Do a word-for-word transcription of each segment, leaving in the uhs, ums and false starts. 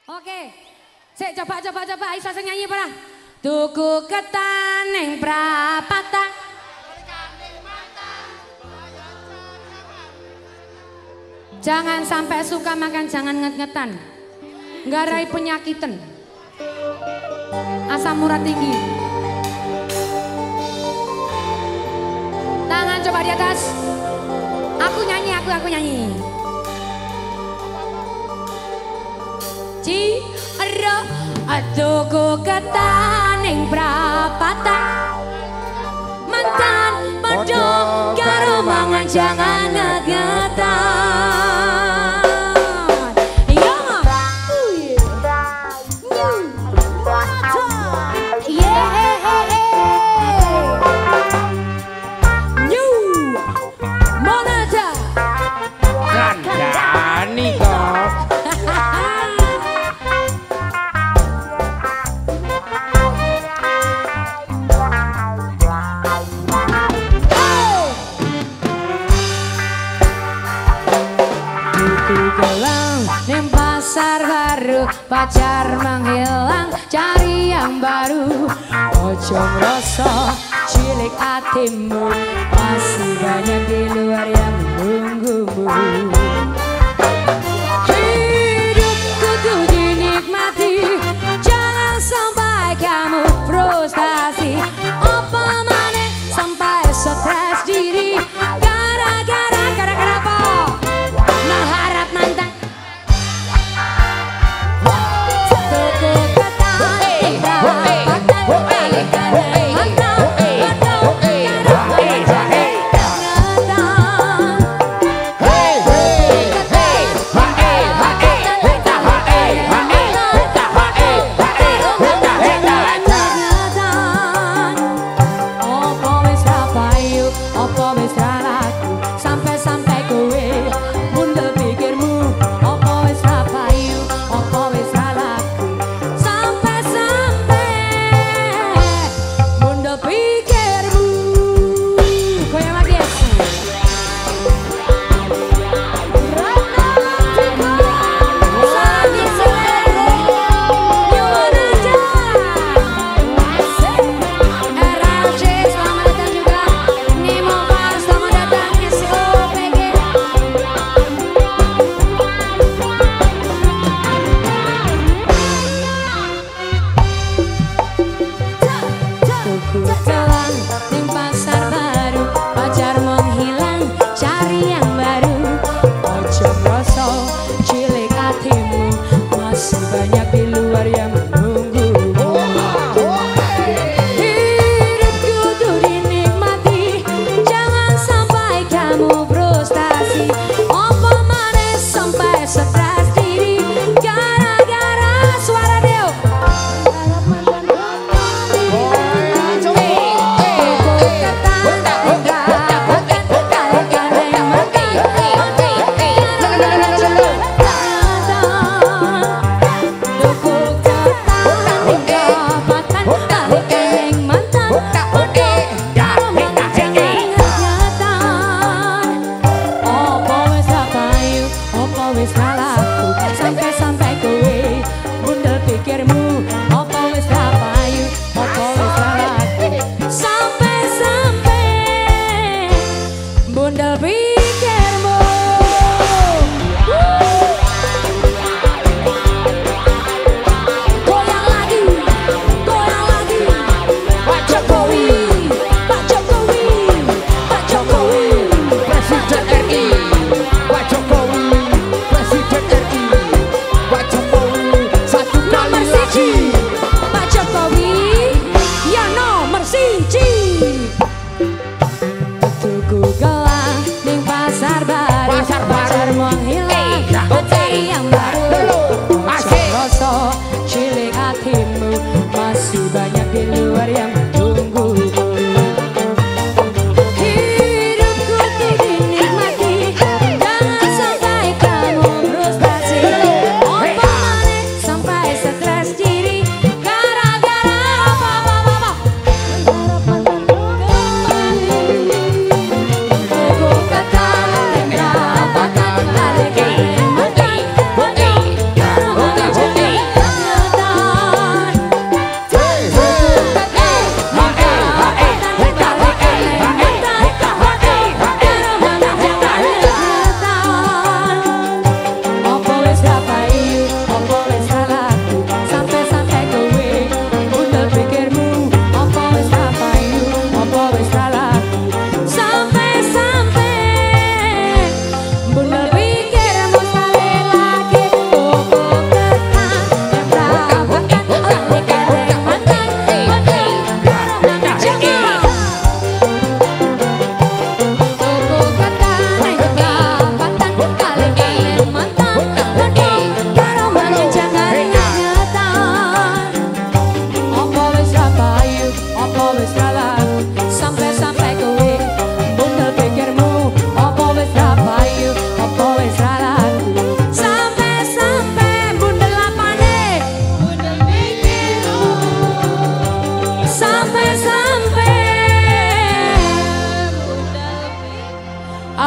Oke. Sik coba coba coba iso sing nyanyi para. Tuku ketan ning prapatan. Jangan sampai suka makan, jangan nget-ngetan. Nggarai penyakitan. Asam urat tinggi. Tangan coba di atas. Aku nyanyi, aku aku nyanyi. Ciro tuku ketan ning prapatan. Mantan padha karo mangan jangan nget-ngetan. Pacar menghilang, cari yang baru. Ojo ngerasa cilik hatimu, masih banyak di luar yang menunggumu. Hidup kudu dinikmati, jangan sampai kamu frustasi. Apa maneh sampai stres diri, gara-gara gara-gara apa? Mengharap mantan.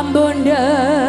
Ambon